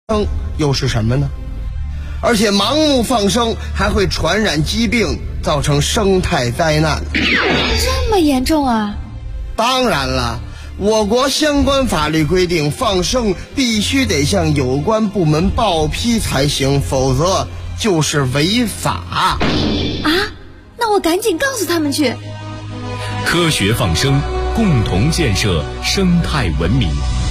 又是什么呢？而且盲目放生还会传染疾病，造成生态灾难。 这么严重啊？ 当然了，我国相关法律规定，放生必须得向有关部门报批才行，否则就是违法。 啊？那我赶紧告诉他们去。 科学放生，共同建设生态文明。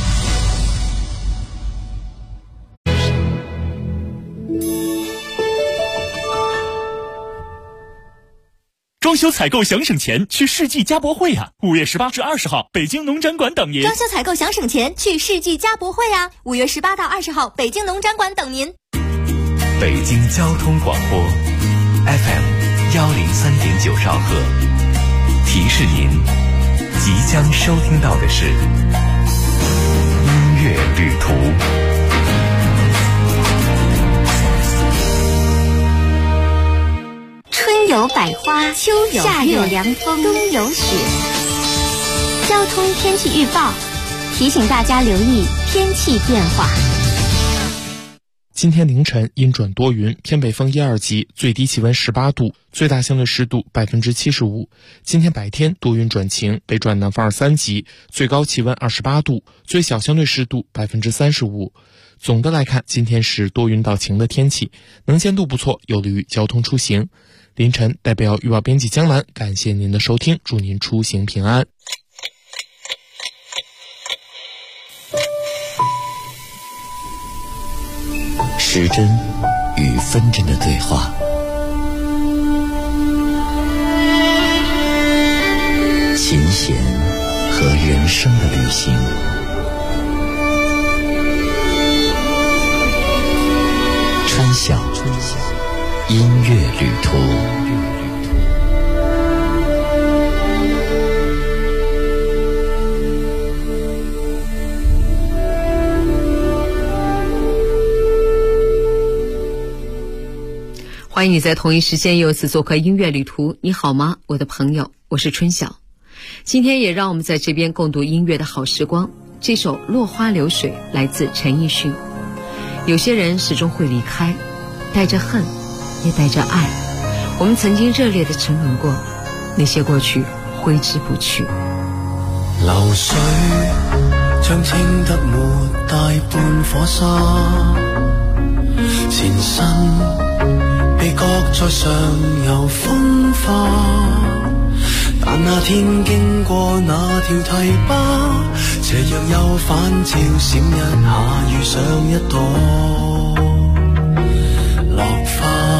装修采购想省钱，去世纪家博会啊！5月18至20号，北京农展馆等您。 装修采购想省钱，去世纪家博会啊！5月18到20号，北京农展馆等您。 北京交通广播 FM 103.9兆赫，提示您即将收听到的是音乐旅途。 春有百花，秋有夏有凉风，冬有雪。交通天气预报提醒大家留意天气变化。 今天凌晨阴转多云，偏北风1、2级，最低气温18度，最大相对湿度75%。今天白天多云转晴，北转南风2、3级，最高气温28度，最小相对湿度35%。总的来看，今天是多云到晴的天气，能见度不错，有利于交通出行。凌晨代表预报编辑江兰，感谢您的收听，祝您出行平安。 时针与分针的对话，琴弦和人生的旅行，春晓音乐旅途。 欢迎你在同一时间又次做客音乐旅途。你好吗，我的朋友，我是春晓。今天也让我们在这边共度音乐的好时光。这首《落花流水》来自陈奕迅。有些人始终会离开，带着恨，也带着爱。我们曾经热烈地沉沦过，那些过去挥之不去。 流水將清得沒大半顆沙，前身被擱在上游風化，但那天經過那條堤壩，斜陽又反照閃一下，遇上一朵落花。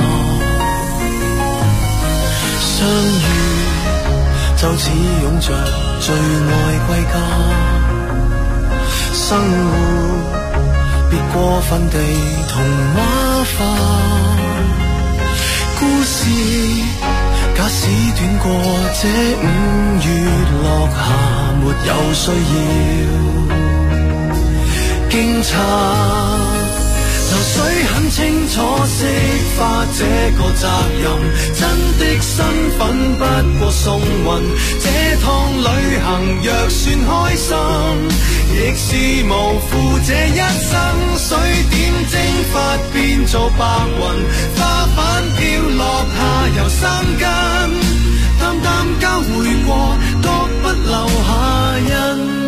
相遇就似擁着最愛歸家，生活別過分地童話化，故事假使短過這5月落霞，沒有需要驚詫。流水很清楚釋化這個責任，真的身份不過送運，這趟旅行若算開心，亦是無負這一生。水點蒸發變做白雲，花瓣飄落下由生根，淡淡交匯過，各不留下印。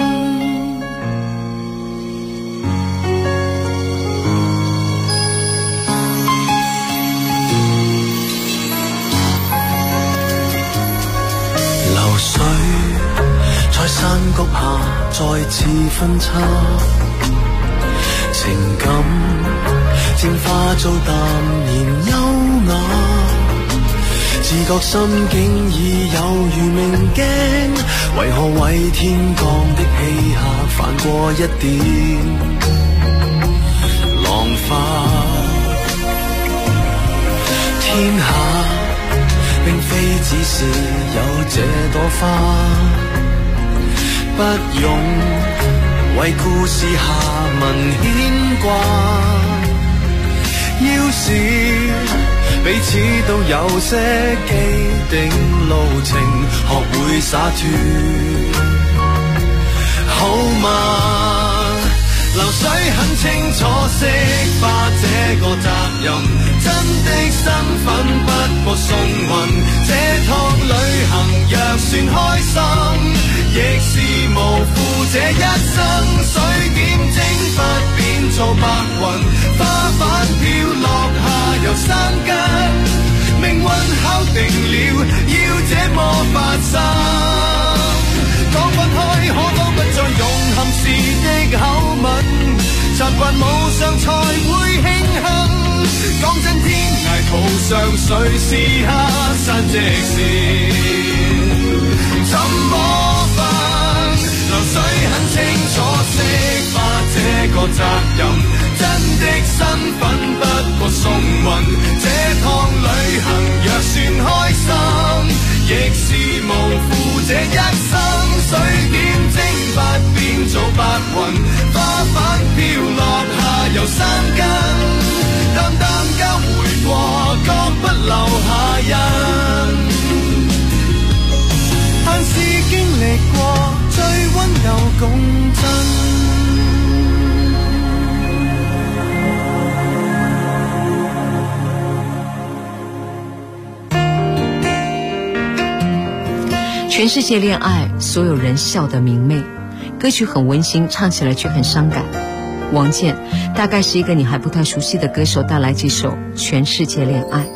流水在山谷下再次分叉，情感漸化做淡然優雅，自覺心境已有如明鏡，為何為天降的氣客泛過一點浪花？天下並非只是有這朵花，不用為故事下文牽掛，要是彼此都有些既定路程，學會灑脫好嗎？ 流水很清楚釋化這個責任，真的身份不過送運，這趟旅行若算開心，亦是無負這一生。水點蒸發變做白雲，花瓣飄落下由山間，命運敲定了要這麼發生。講分開可否不再用含時的口吻，習慣無常才會慶幸。講真天涯途上誰是下山直線，怎麼辦？流水很清楚釋化這個責任，真的身份不過送運，這趟旅行若算開心，亦是無負這一生。水點蒸發變做白雲，花瓣飄落下由山根，淡淡交回過，各不留下印。但是經歷過，最溫柔共振。 全世界恋爱，所有人笑得明媚。歌曲很温馨，唱起来却很伤感。王健大概是一个你还不太熟悉的歌手，带来这首《全世界恋爱》。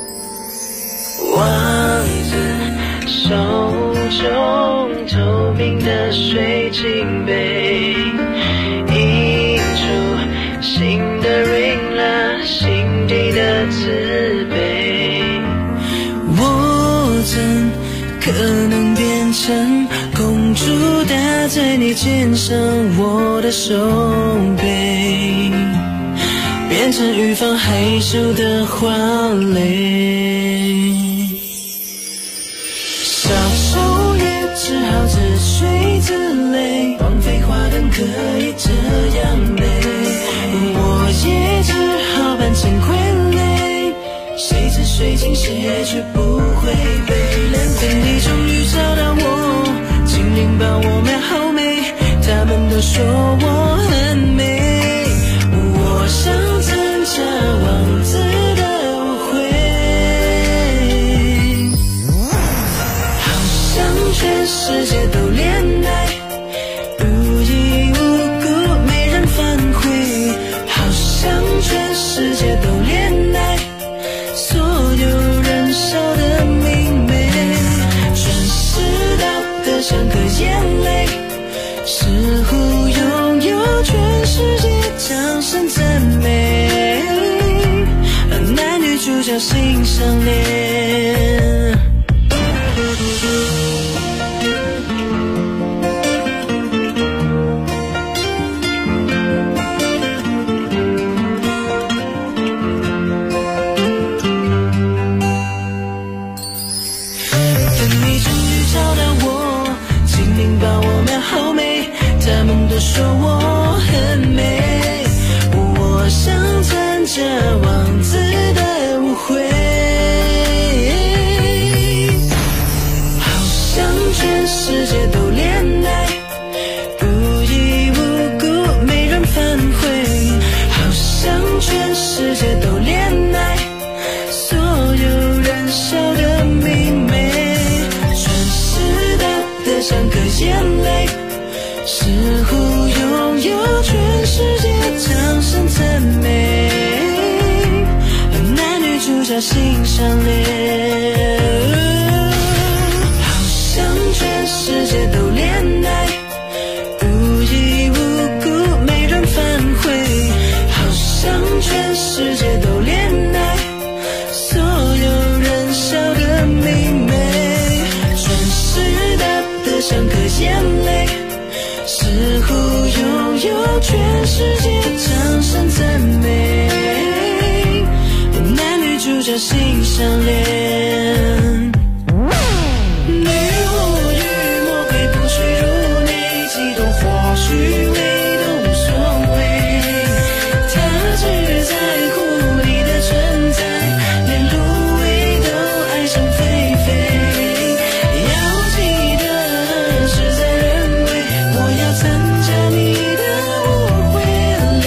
望着手中透明的水晶杯，映出新的瑞拉，心底的慈悲。 我怎可能变成公主搭在你肩上，我的手背变成预防害羞的花蕾。小丑也只好自吹自擂，王菲花灯可以这样美，我也只好扮成傀儡，谁知水晶鞋却不会被人等你终于找到我，精灵把我们好美，他们都说我很美，我想参加王子的舞会，好像全世界都恋爱，无依无故没人反悔，好像全世界都恋爱，所有人笑得明媚，全是他的像颗眼泪，似乎拥有全世界，掌声赞美，男女主角心相连。他们都说我很美，我想参加王子的舞会，好像全世界都恋爱，无依无故没人反悔，好像全世界都恋爱，所有人笑得明媚，全是他的像颗眼泪，似乎拥有全世界，掌声赞美，男女主角心相连，好像全世界都恋爱，无依无故没人反悔，好像全世界都恋爱，所有人笑得明媚，全是他的像颗眼泪，似乎拥有全世界，掌声赞美，男女主角心相连。你我与魔鬼不屈如内，激动或许味都无所谓，他只在乎你的存在，连芦苇都爱上菲菲，要记得事在人为，我要参加你的舞会，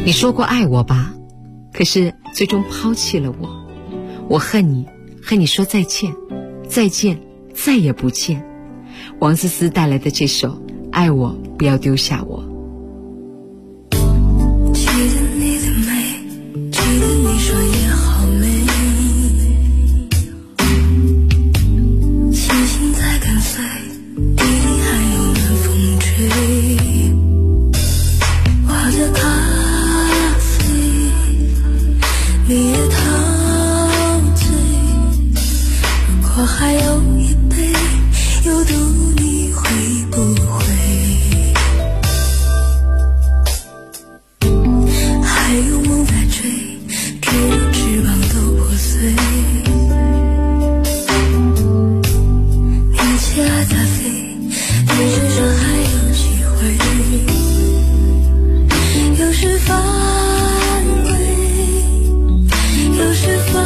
你说过爱我吧，可是最终抛弃了我。我恨你，恨你说再见，再见，再也不见。王思思带来的这首《爱我不要丢下我》。 记得你的美，记得你说也好美，星星在跟随，地里还有暖风吹，我的咖啡你也陶醉，如果还有一杯有毒，你会不会还有梦在追，追到翅膀都破碎，年纪还在飞，天使说还有机会，有时犯规，有时放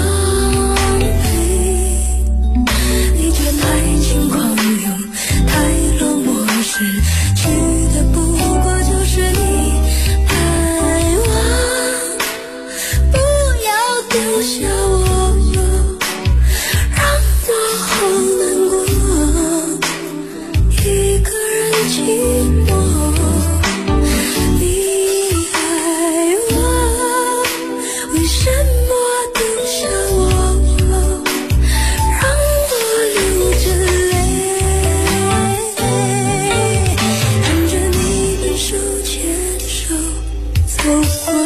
飞，你却太轻狂又太落寞，失去的不过就是你爱我，不要丢下我，让我好难过，一个人寂寞。你爱我，为什么丢下我，让我流着泪，看着你们手牵手走过。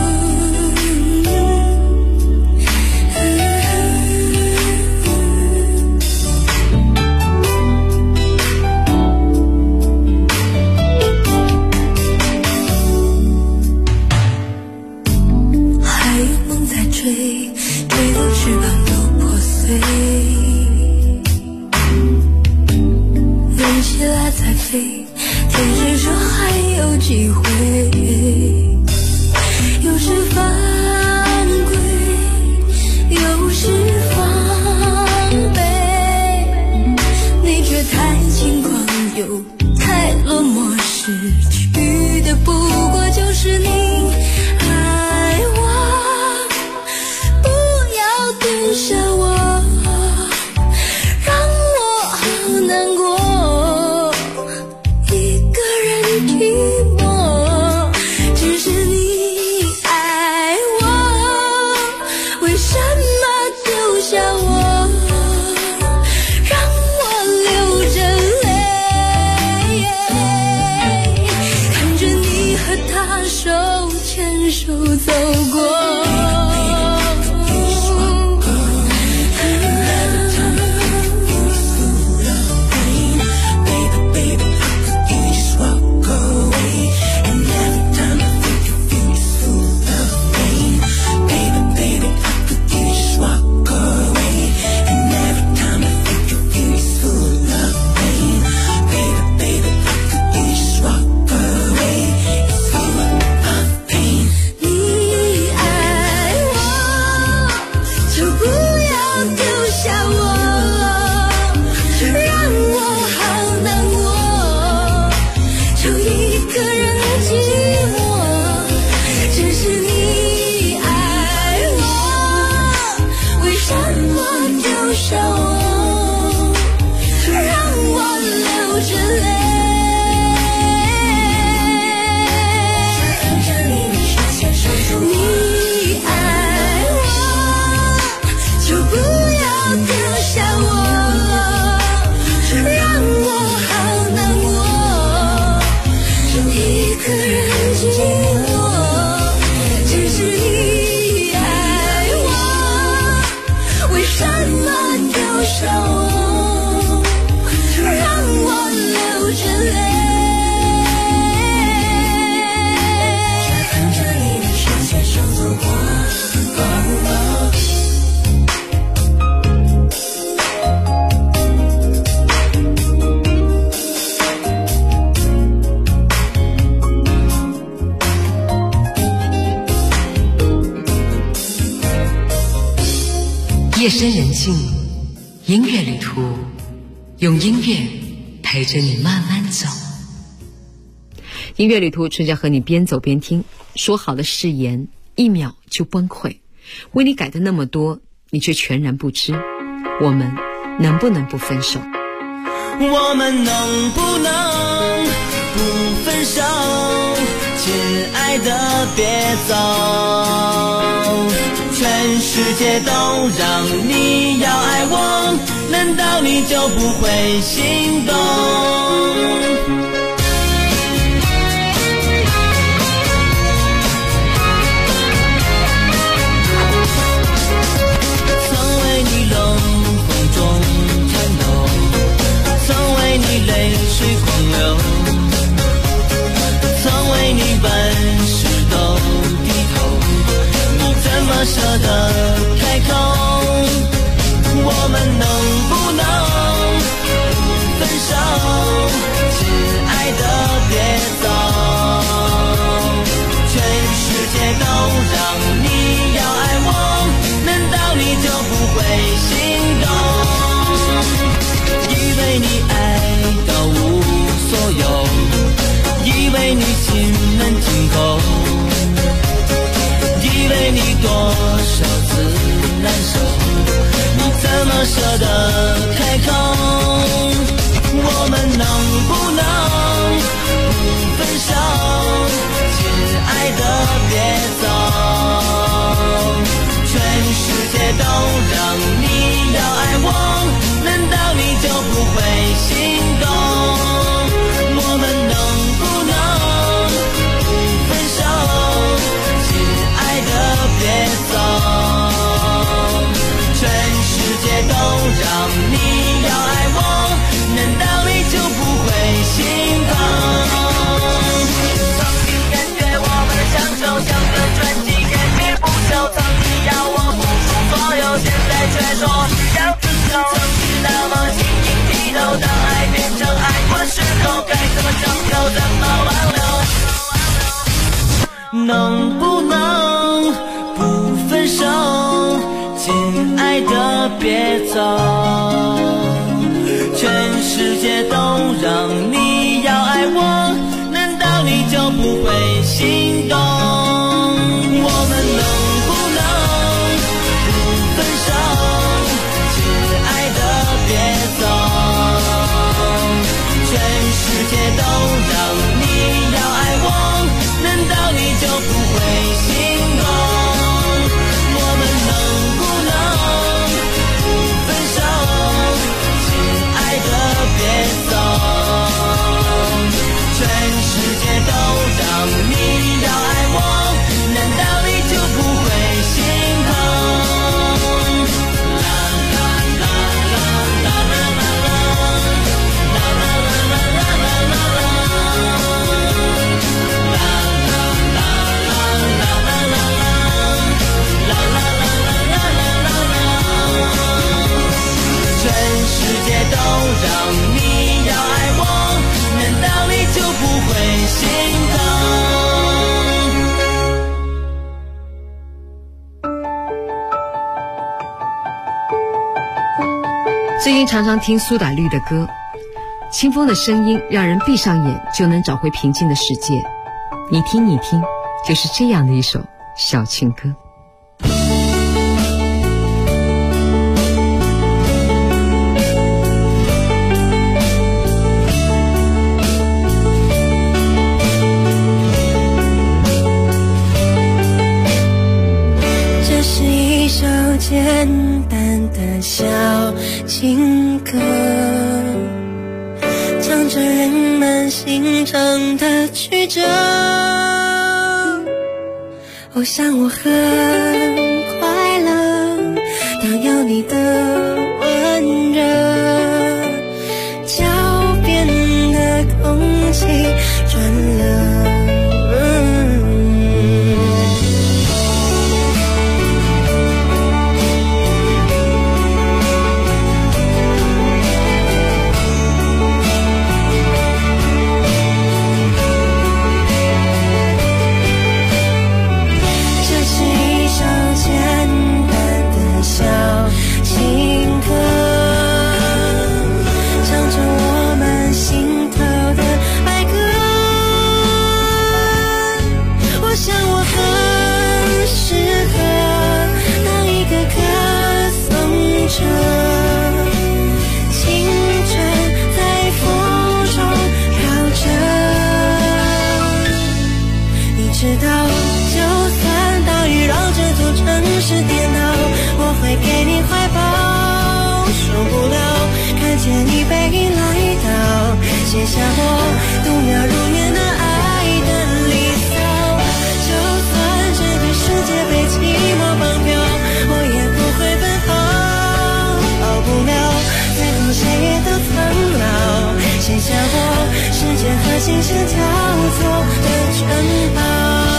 还有梦在追，追到翅膀都破碎，连起来再飞，天使说还有机会，有时犯规，有时防备，你却太轻狂又太落寞，失去的不过就是你爱我，不要丢下我，让我好难过，一个人寂寞，只是你爱我，为什么丢下我，让我流着泪，看着你和他手牵手走过。你爱我，就不要丢下我，让我好难过，就一个人寂寞，只是你爱我，为什么丢下我，让我流着泪。你爱我，就不要丢下我，让我好难过，就一个人寂寞，只是你爱我，为什么丢下我，让我流着泪。 夜深人静，音乐旅途，用音乐陪着你慢慢走。 音乐旅途，春夏和你边走边听。说好的誓言1秒就崩溃，为你改的那么多，你却全然不知。我们能不能不分手？ 我们能不能不分手？亲爱的别走，全世界都让你要爱我，难道你就不会心动？曾为你冷风中颤抖，曾为你泪水狂流，曾为你万事都低头，你怎么舍得开口？我们能不能不分手？亲爱的别走，全世界都让你要爱我，难道你就不会心动？以为你爱到无所有，以为你心门紧扣，以为你多少次难受，你怎么舍得开口？我们能不能不分手？亲爱的别走，全世界都让你要爱我，难道你就不会心动？我们能不能不分手？亲爱的别走，全世界都让你要爱我，难道你就不会心疼？曾经感觉我们的相守像个传奇，喋喋不休，曾经要我付出所有，现在却说要自由。曾经那么晶莹剔透，当爱变成爱过时候，该怎么拯救，怎么挽留？能不能不分手？亲爱的别走，全世界都让你要爱我，难道你就不会心动？我们能不能不分手？亲爱的别走，全世界都让你要爱我，难道你就不会心动？我们能不能不分手？亲爱的别走，全世界都让你要爱我，难道你就不会心疼？啦啦啦啦啦啦啦啦啦啦啦啦啦全世界都让你要爱我，难道你就不会心疼？ 最近常常听苏打绿的歌，清风的声音让人闭上眼就能找回平静的世界。你听你听，就是这样的一首小情歌。 这是一首简单的小情歌，唱着人们心肠的曲折。我想我很快乐，当有你的温热，脚边的空气转了。这是一首写下我度秒如年的爱的离骚。就算这个世界被寂寞绑票，我也不会奔跑。熬不了，最后谁也都苍老，写下我时间和琴声交错的城堡。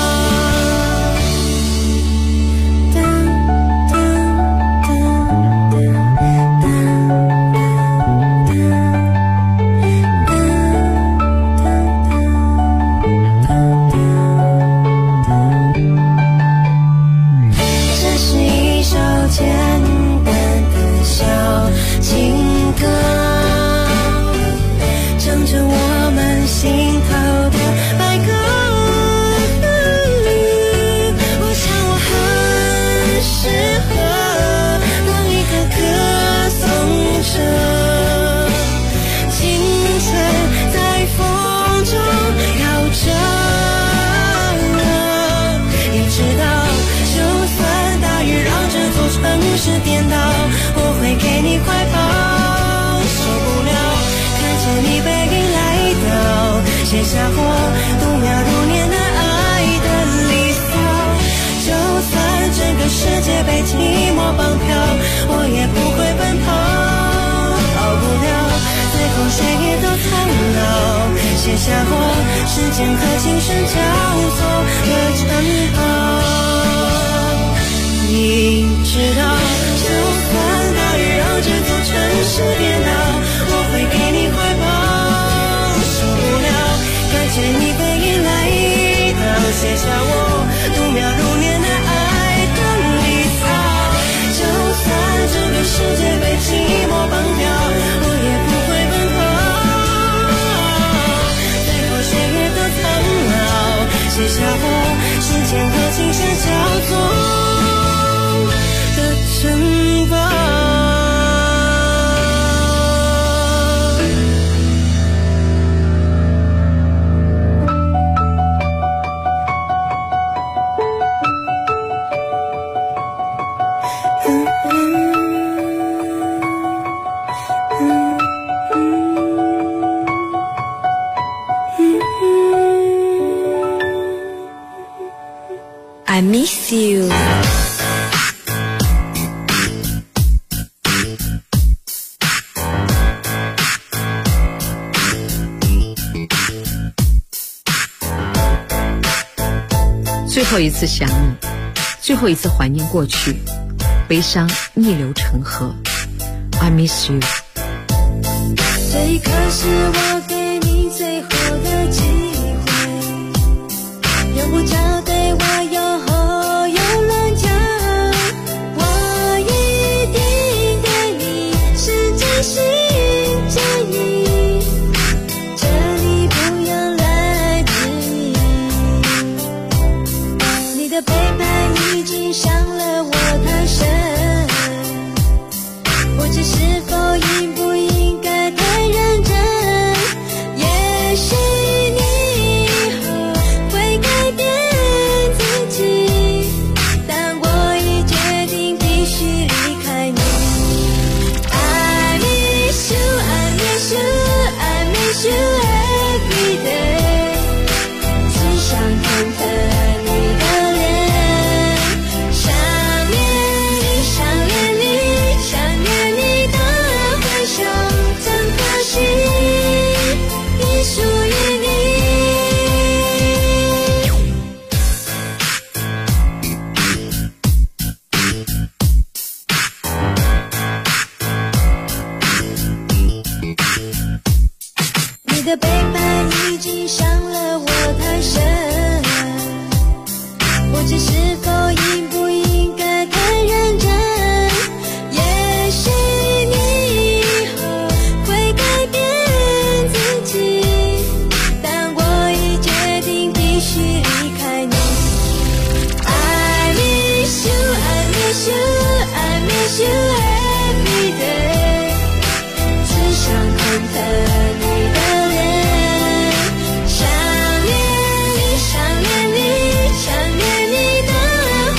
写下我度秒如年的爱的离骚。就算整个世界被寂寞绑票，我也不会奔跑。熬不了，最后谁也都苍老，写下我时间和琴声交错的城堡。你知道，就算大雨让这座城市颠倒，我会给你怀抱。感谢你背影来到，写下我度秒如年的爱的离骚。就算这个世界被寂寞绑票，我也不会奔跑。最后谁也都苍老，写下我时间和琴声交错的城堡。I miss you。 最后一次想你，最后一次怀念过去，悲伤逆流成河。I miss you。 这一刻是我给你最后的机会，用不着对我有后有论讲，我一定对你是真心真意，这里不用来质疑。你的背叛已经伤了我太深，我只是否应不应该太认真？也许你以后会改变自己，但我已决定必须离开你。I miss you, I miss you, I miss you every day， 只想看看你的脸，想念你，想念你，想念你的微笑，真可惜，已属于你。你的背叛已经伤了我太深，我只是否应不应该太认真？也许你以后会改变自己，但我已决定必须离开你。I miss you, I miss you, I miss you every day， 只想看看你的脸，想念你，想念你，想念你的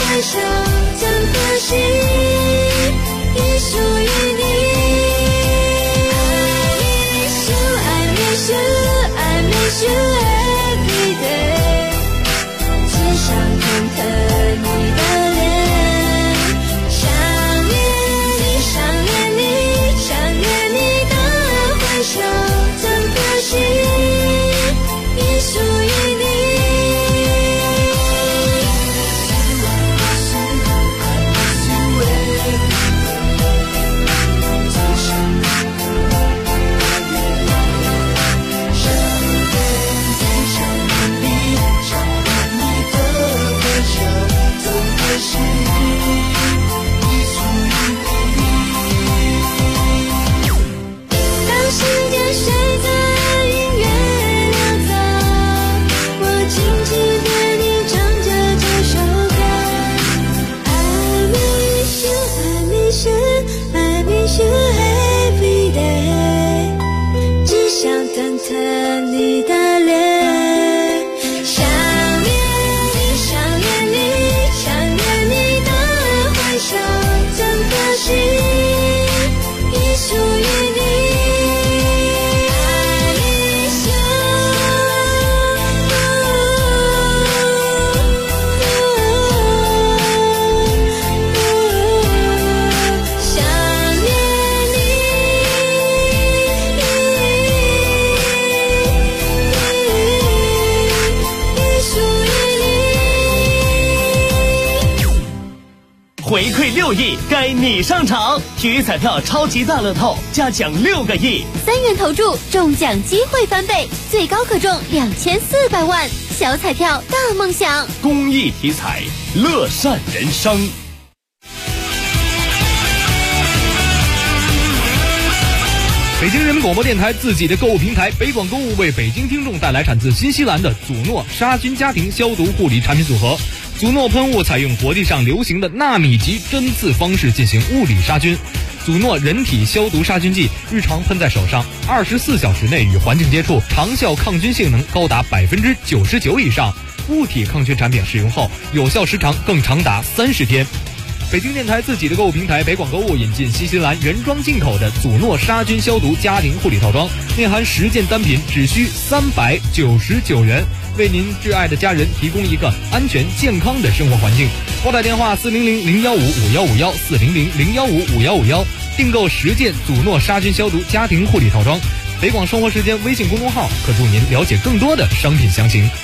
回馈6亿，该你上场！体育彩票超级大乐透加奖6个亿 ，3元投注中奖机会翻倍，最高可中2400万，小彩票大梦想。 公益体彩，乐善人生。 北京人民广播电台自己的购物平台北广购物为北京听众带来产自新西兰的祖诺杀菌家庭消毒护理产品组合。祖诺喷雾采用国际上流行的纳米级针刺方式进行物理杀菌。祖诺人体消毒杀菌剂日常喷在手上，24小时内与环境接触，长效抗菌性能高达99%以上。物体抗菌产品使用后，有效时长更长达30天。北京电台自己的购物平台北广购物引进新西兰原装进口的祖诺杀菌消毒家庭护理套装，内含10件单品，只需399元，为您挚爱的家人提供一个安全健康的生活环境。拨打电话400-015-5151 400-015-5151，订购10件祖诺杀菌消毒家庭护理套装。北广生活时间微信公众号可助您了解更多的商品详情。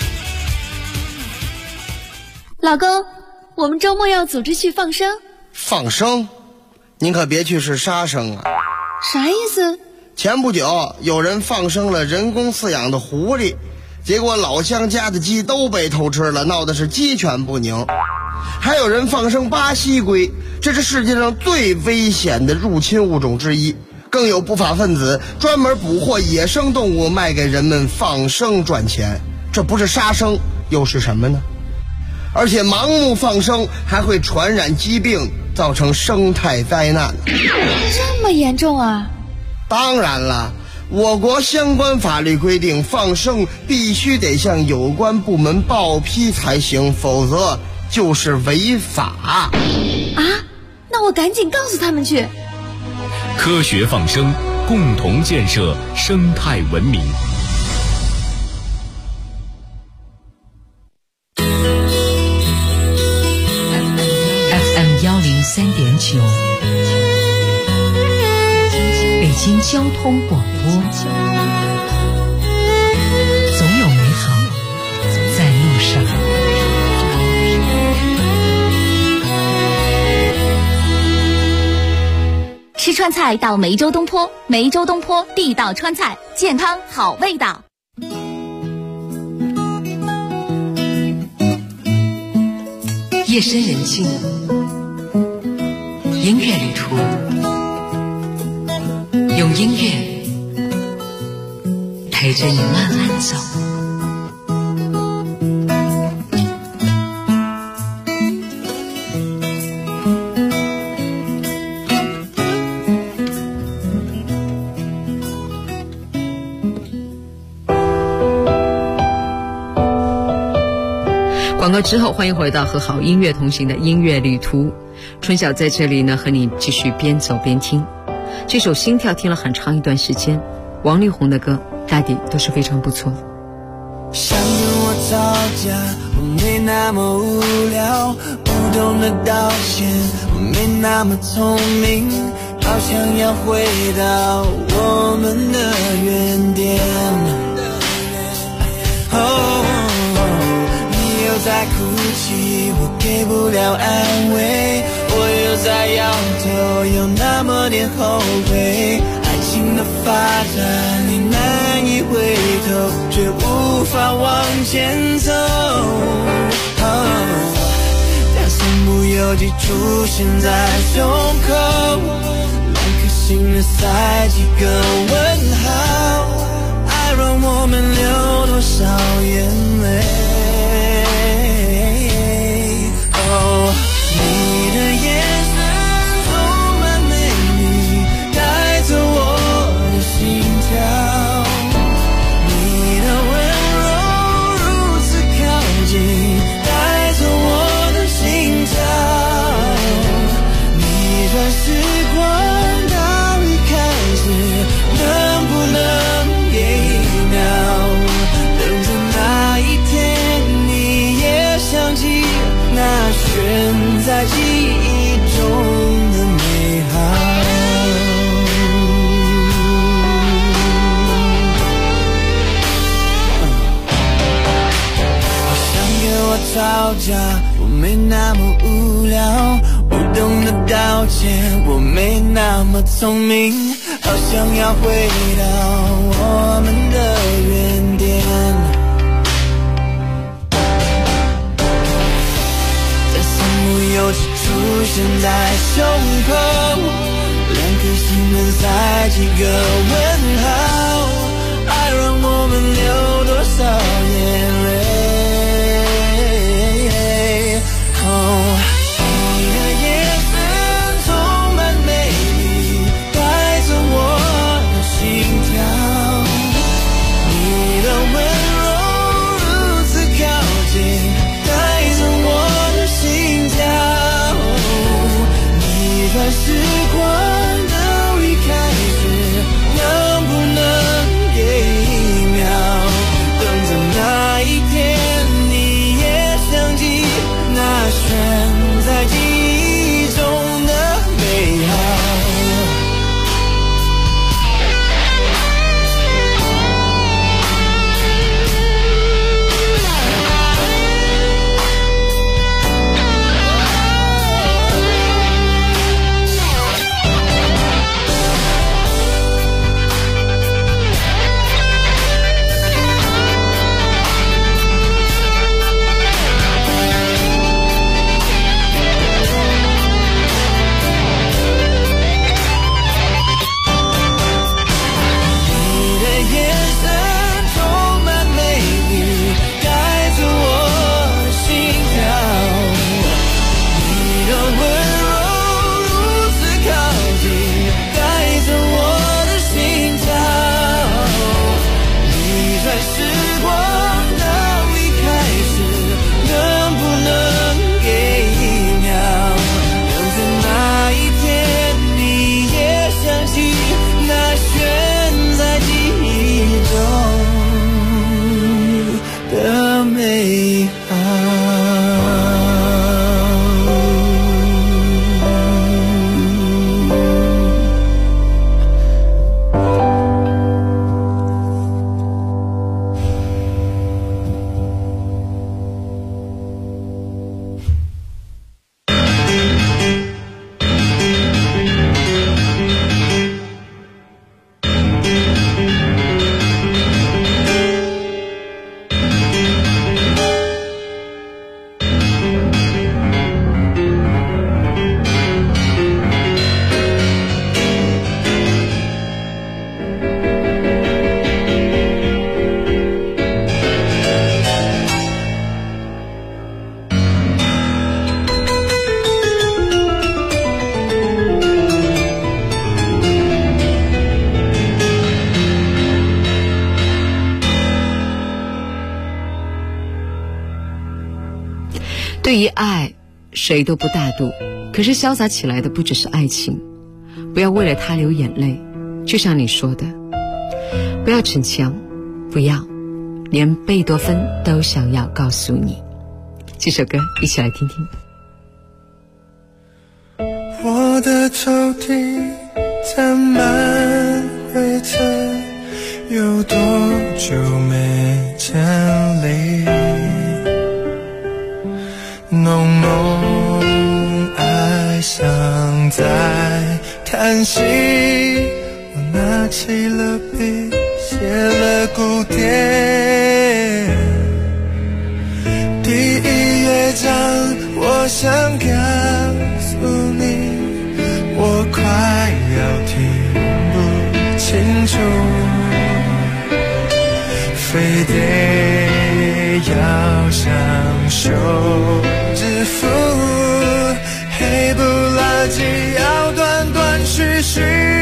老公，我们周末要组织去放生。 放生？您可别去是杀生啊！ 啥意思？ 前不久有人放生了人工饲养的狐狸，结果老乡家的鸡都被偷吃了，闹的是鸡犬不宁。还有人放生巴西龟，这是世界上最危险的入侵物种之一。更有不法分子专门捕获野生动物卖给人们放生赚钱，这不是杀生又是什么呢？而且盲目放生还会传染疾病，造成生态灾难。 这么严重啊？ 当然了，我国相关法律规定，放生必须得向有关部门报批才行，否则就是违法。 啊？那我赶紧告诉他们去。 科学放生，共同建设生态文明。 103.9，北京交通广播，总有美好在路上。 吃川菜到梅州东坡，梅州东坡地道川菜，健康好味道。 夜深人静，音乐旅途，用音乐陪着你慢慢走。广告之后，欢迎回到和好音乐同行的音乐旅途。春晓在这里呢，和你继续边走边听。这首《心跳》听了很长一段时间，王力宏的歌大抵都是非常不错。 想跟我吵架，我没那么无聊，不懂得道歉，我没那么聪明，好想要回到我们的原点。你又在哭泣，我给不了安慰，我又在摇头，有那么点后悔。爱情的发展，你难以回头，却无法往前走。但身不由己出现在胸口，2颗心的塞几个问号，爱让我们流多少眼泪。你的眼神充满美丽，带走我的心跳，你的温柔如此靠近，带走我的心跳。逆转时光到一开始，能不能给1秒，等着那一天你也想起那悬在记忆中的美好。想跟我吵架，我没那么无聊，不懂得道歉，我没那么聪明，好想要回到我们的原点。在四目有时出现在胸口，两颗心能塞几个问号，爱让我们流多少眼泪。你的眼神充满美丽，带着我的心跳，你的温柔如此靠近，带着我的心跳，你在时光的一开始，能不能给一秒，等着那一天你也想起那悬在记忆中的美好。 对于爱，谁都不大度，可是潇洒起来的不只是爱情。不要为了他流眼泪，就像你说的，不要逞强，不要，连贝多芬都想要告诉你。这首歌一起来听听。 我的抽屉沾满灰尘，有多久没整理？浓浓哀伤在叹息，我拿起了笔，写了古典。第一乐章，我想告诉你，我快要听不清楚，非得要享受致富，黑不拉几要断断续续，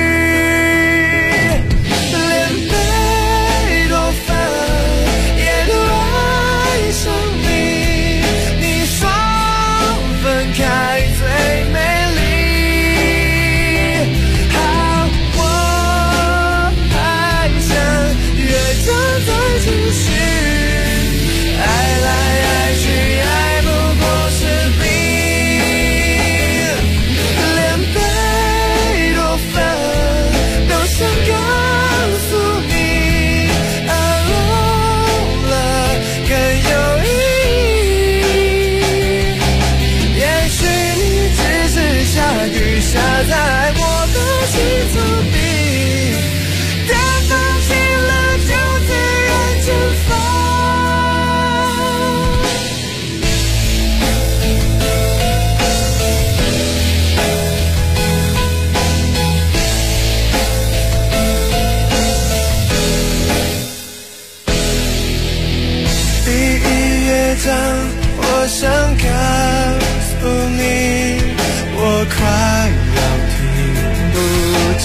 连贝多芬也都爱上你，你说分开最美丽。好，我还想越站再继续，爱来爱去爱不过是病，连贝多芬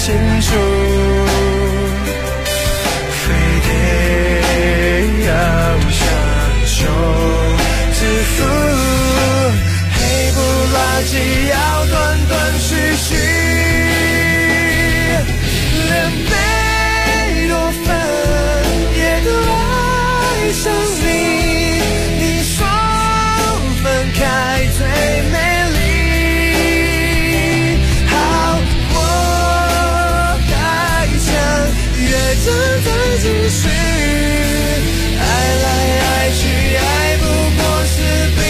心中，非得要相守自负，黑不拉几要断断续续，连贝多芬也都爱上你，你说分开最美。正在继续，爱来爱去，爱不过是病。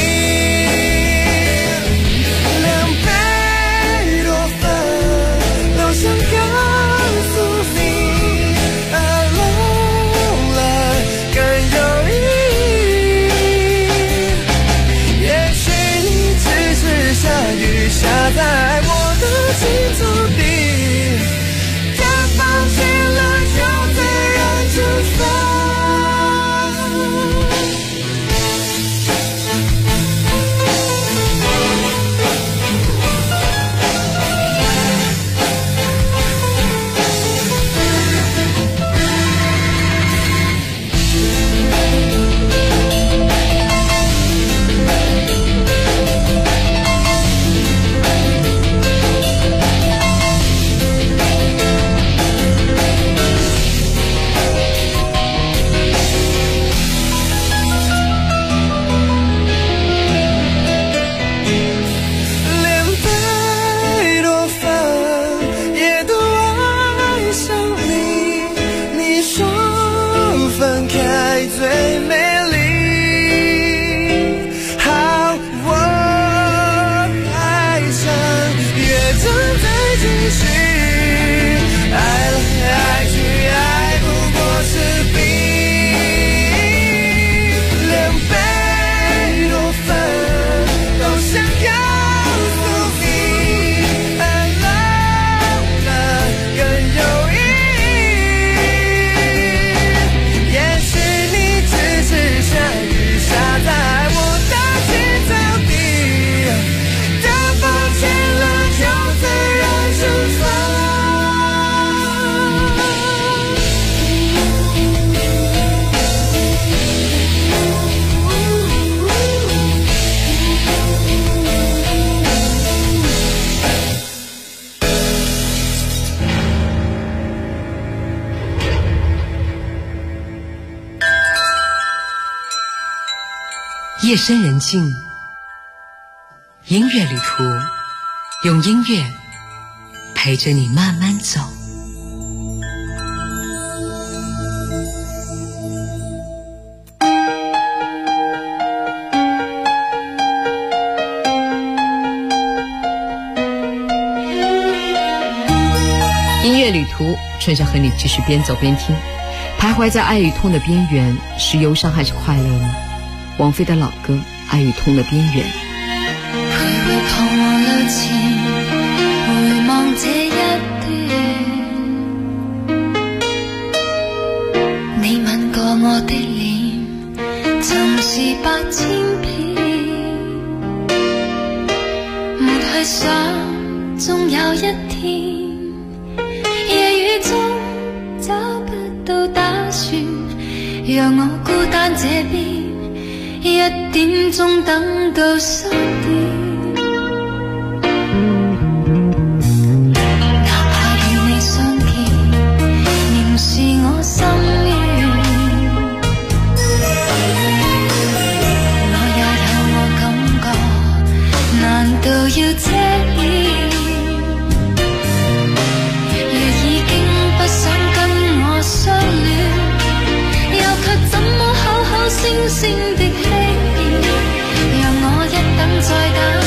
连贝多芬都想告诉你，爱long了更有意义。也许你只是下雨下在我的心头地，该放弃了。 夜深人静，音乐旅途，用音乐陪着你慢慢走。音乐旅途，春晓和你继续边走边听。徘徊在爱与痛的边缘，是忧伤还是快乐呢？王菲的老歌《爱与痛的边緣》。 徘徊彷徨路前，回望這一段，你吻過我的臉，曾是8000遍，沒去想，終有一天，夜雨中找不到打算，讓我孤單這邊。1點鐘等到3點，哪怕與你相見，仍是我心願。我也有我感覺，難道要遮掩？若已經不想跟我相戀，又卻怎麼口口聲聲的讓我一等再等。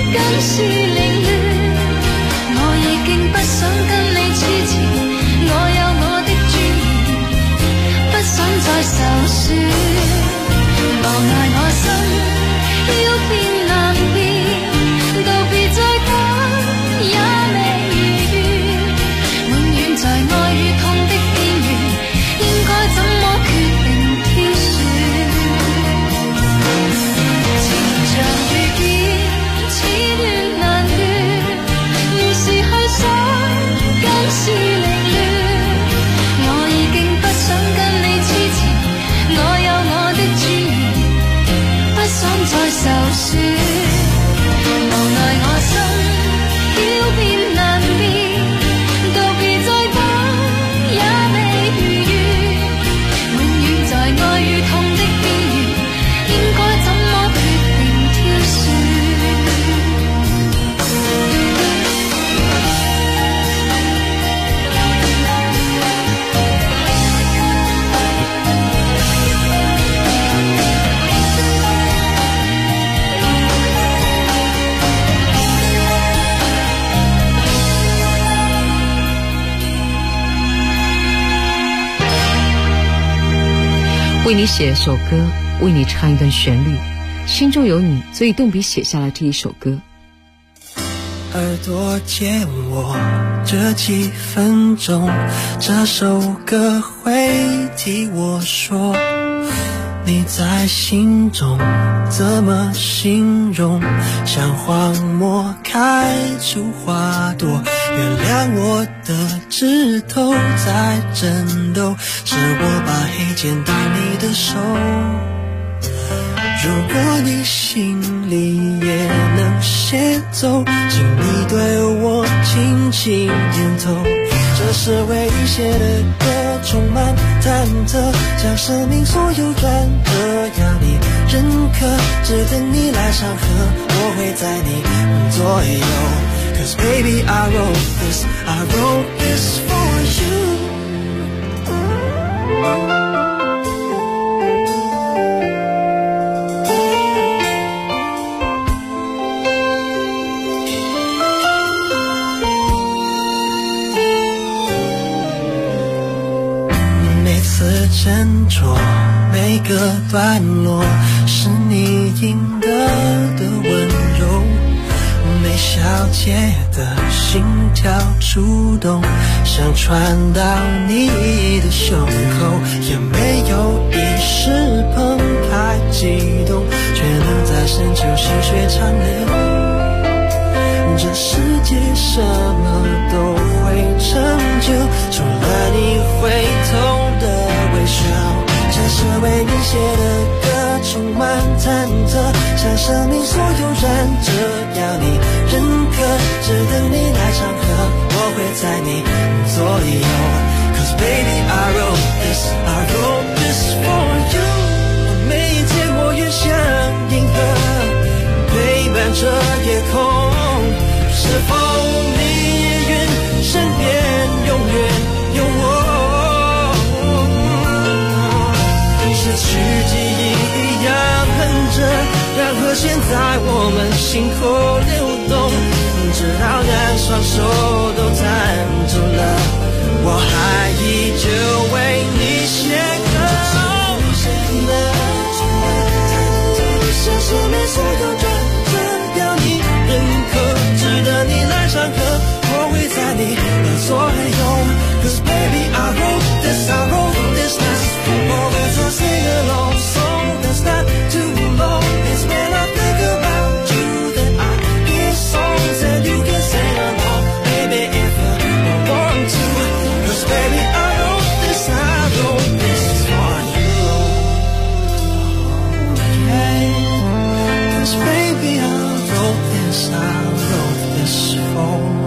更是凌亂。我已經不想跟你黐纏，我有我的尊嚴，不想再受損。無奈我心要變難變，道別再等也未如願，永遠在愛與痛的邊緣，應該怎麼決定挑選？情像遇見，似斷難斷，於是去想，更是凌亂。我已經不想跟你黐纏，我有我的尊嚴，不想再受損。無奈我心要變難變，道別再等也未如願，永遠在愛與痛的邊緣，應該怎麼決定挑選？ 为你写首歌，为你唱一段旋律，心中有你，所以动笔写下了这一首歌。 耳朵借我这几分钟，这首歌会替我说你在心中怎么形容，像荒漠开出花朵，原谅我的指头在震抖，是我把黑键到你的手，如果你心里也能写奏，请你对我轻轻点头。这是为你写的歌，充满忐忑，将生命所有转折要你认可，只等你来上课，我会在你左右。Cause baby I wrote this for you。斟酌每个段落，是你赢得的温柔，每小节的心跳触动，想传到你的胸口，也没有一时澎湃激动，却能在深秋细水长流。这世界什么都会成就，除了你回头的微笑。这是为你写的歌，充满忐忑，像生命所有转折要你认可，只等你来上课，我会在你左右。Cause baby I wrote this for you。 每一天我愿像银河陪伴着夜空，是否你也愿身边永远有我？失去记忆一样哼着，让和弦在我们心口流动，直到两双手都弹住了，我还依旧为你写歌。像生命所有转折要你认可，值得你来上课，我会在你的左右。Cause baby I wrote this not for words or sing along song that's not too long. It's when I think about you that I hear songs and you can sing along, baby if I want to. Cause baby I wrote this for you. Okay. Cause baby I wrote this for you.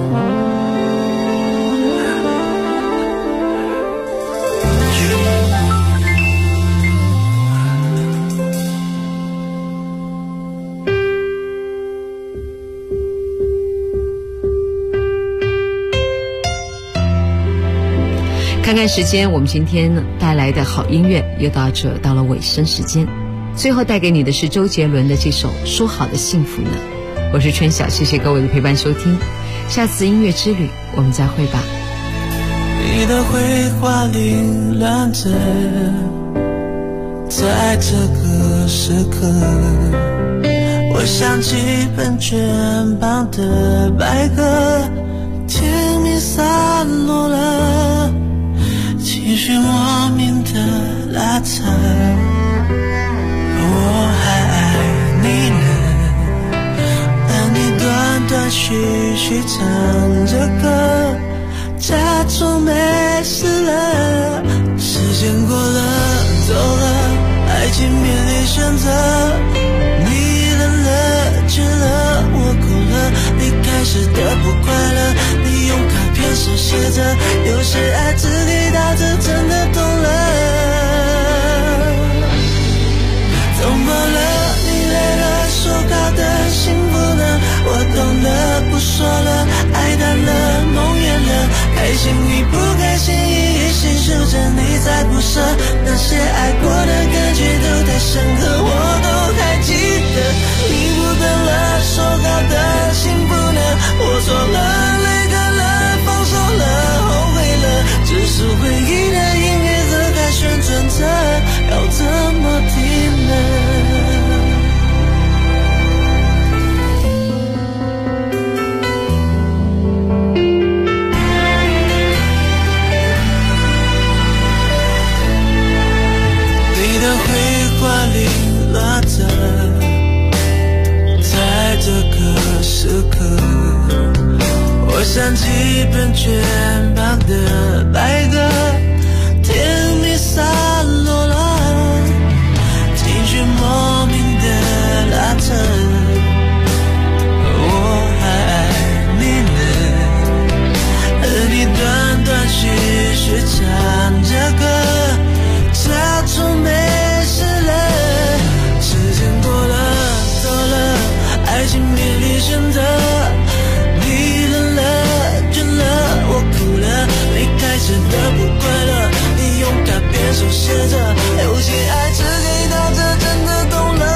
看看时间，我们今天呢带来的好音乐又到了尾声时间，最后带给你的是周杰伦的这首《说好的幸福呢》。 我是春晓，谢谢各位的陪伴收听，下次音乐之旅我们再会吧。 你的绘画凌乱着，在这个时刻，我像几本卷榜的白鸽，天命散落了，情绪莫名的拉扯，我还爱你呢，而你断断续续唱着歌，假装没事了，时间过了走了，爱情面临选择，你冷了倦了，我哭了，离开时的不快乐，你用卡片手写着，有些爱只给到这真的懂了，怎么了？你累了，说好的幸福呢？我懂了，不说了，爱淡了，梦远了，开心与不开心一一细数着，你在不舍，那些爱过的感觉都太深刻，我都还记得。你不等了，说好的幸福呢？我错了，累个了，放手了，后悔了，只是回忆的音乐盒还旋转着，要怎么停呢？凌乱着，在这个时刻，我像几本卷榜的白鸽，天命散落了，情绪莫名的拉扯，我还爱你呢，而你断断续续唱着歌，假装没事了，时间过了走了，爱情面临选择，你冷了倦了，我哭了，离开时的不快乐，你用卡片手写着，有些爱只给到这真的懂了，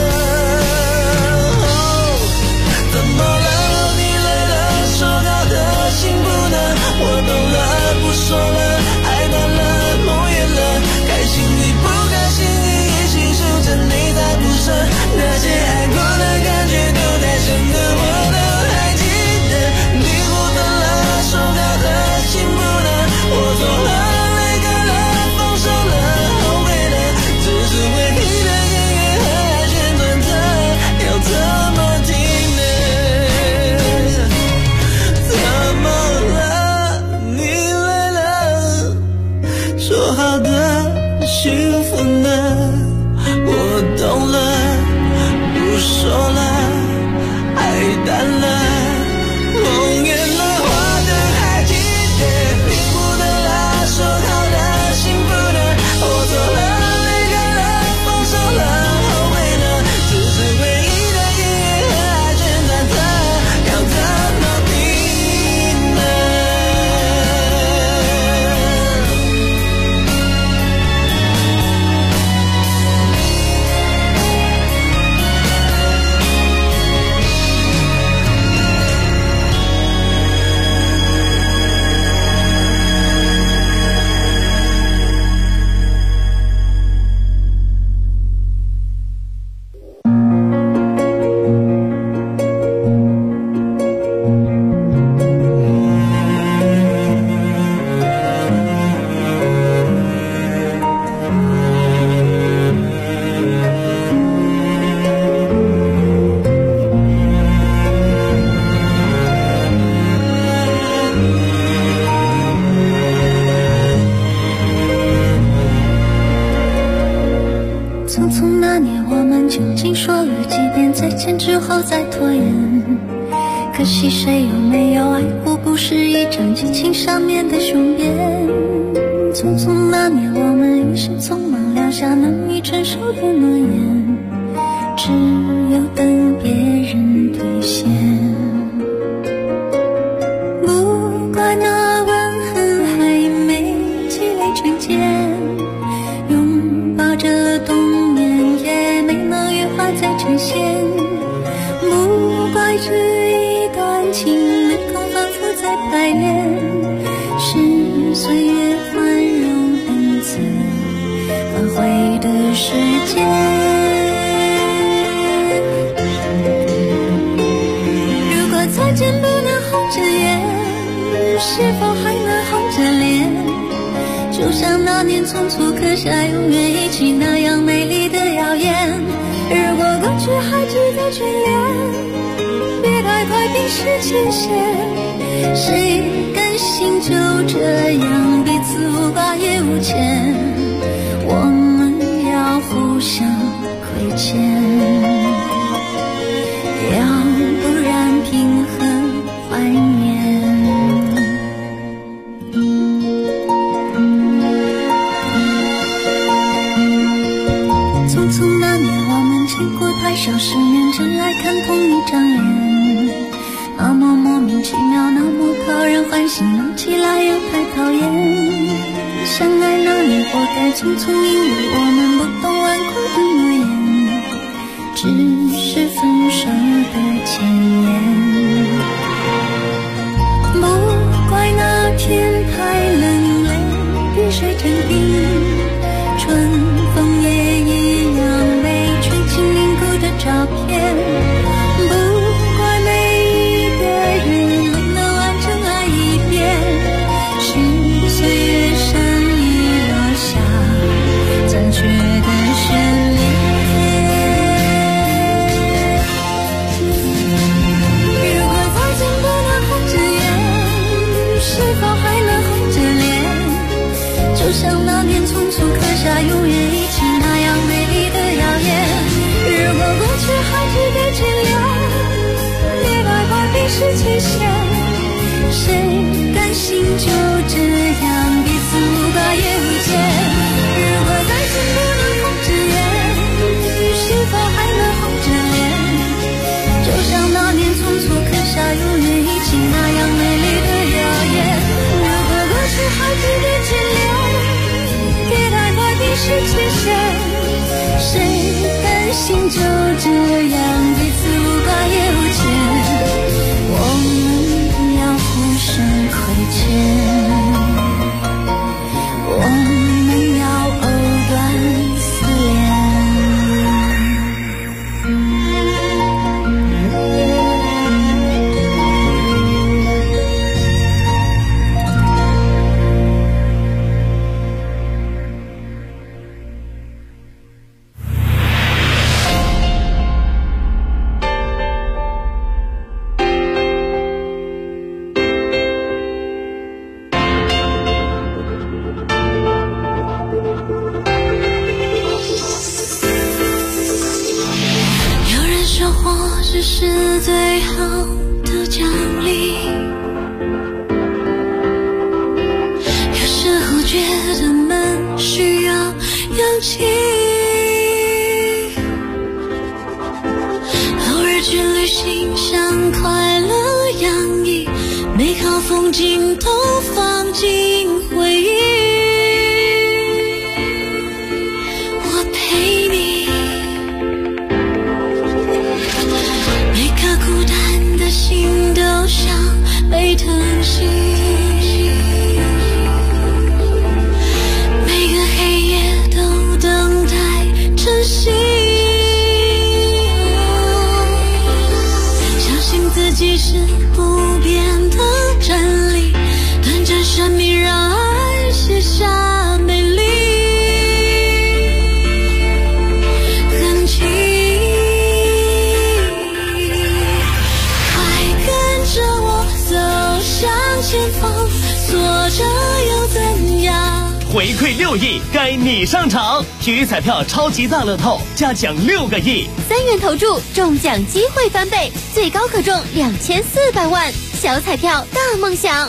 怎么了？你累了，说好的幸福呢？我懂了，不说了，爱淡了，梦远了，开心与不开心一起数着，你在不舍，那些爱过的感觉都太深刻，我都还记得。你不等了，说好的幸福呢？我错了，累个了，放手了，后悔了，只是回忆的音乐盒还旋转着，要怎么停呢？怎么了？你累了，说好的幸福呢？我懂了，不说了，爱淡了，梦远了，我都还记得。你不等了，说好的幸福呢？我错了，累个了，放手了，后悔了，只是回忆的音乐盒还旋转着，要怎么停呢？ 匆匆那年，我们究竟说了几遍再见之后再拖延？可惜谁有没有爱过，不是一张激情上面的雄辩。匆匆那年，我们一时匆忙撂下难以承受的诺言，只有等别人兑现。不怪那吻痕还没积累成茧，拥抱着冬眠也没能羽化再成仙。不怪一句一段情，能够反复再排练，是岁月宽容恩赐挽回的时间。如果再见不能红着眼，是否还能红着脸？就像那年匆促刻下永远一起那样美丽的谣言。如果过去还值得眷恋，别太快冰释前嫌。谁甘心就这样彼此无挂也无牵？我们要互相亏欠，要不然凭何怀念？匆匆那年我们见过太少世面，真来看同一张脸，那么莫名其妙，那么讨人欢喜，闹起来又太讨厌。相爱那年活该匆匆，因为我们不懂顽固的诺言，只是分手的前言。不怪那天太冷泪，雨水成冰，春风也一样被吹进凝固的照片。不怪每一个人都能完整爱一遍，是岁月善意落下残缺的眷恋。如果再见不能红着眼，是否还能红着脸？就像那年匆促刻下永远一起那样美丽的谣言。如果过去还值得眷恋，别太快冰释前嫌。谁甘心就这样彼此无挂也无牵？如果再见不能红着眼，是否还能红着脸？就像那年匆促刻下永远一起那样美丽的谣言。如果过去还值得眷恋，别太快冰释前嫌。谁甘心就这样彼此无挂也无牵？我们要互相亏欠，我们要藕断丝连。只是最好的奖励，有时候觉得闷，需要氧气，偶尔去旅行，像快乐洋溢，美好风景都放进回忆。我陪你，孤单的心都像被疼惜，每个黑夜都等待晨曦。相信自己是不变的真理，短暂生命让爱写下美丽痕迹。前方坐着又怎样？ 回馈6亿，该你上场！体育彩票超级大乐透，加奖6个亿 ，3元投注，中奖机会翻倍，最高可中2400万，小彩票大梦想。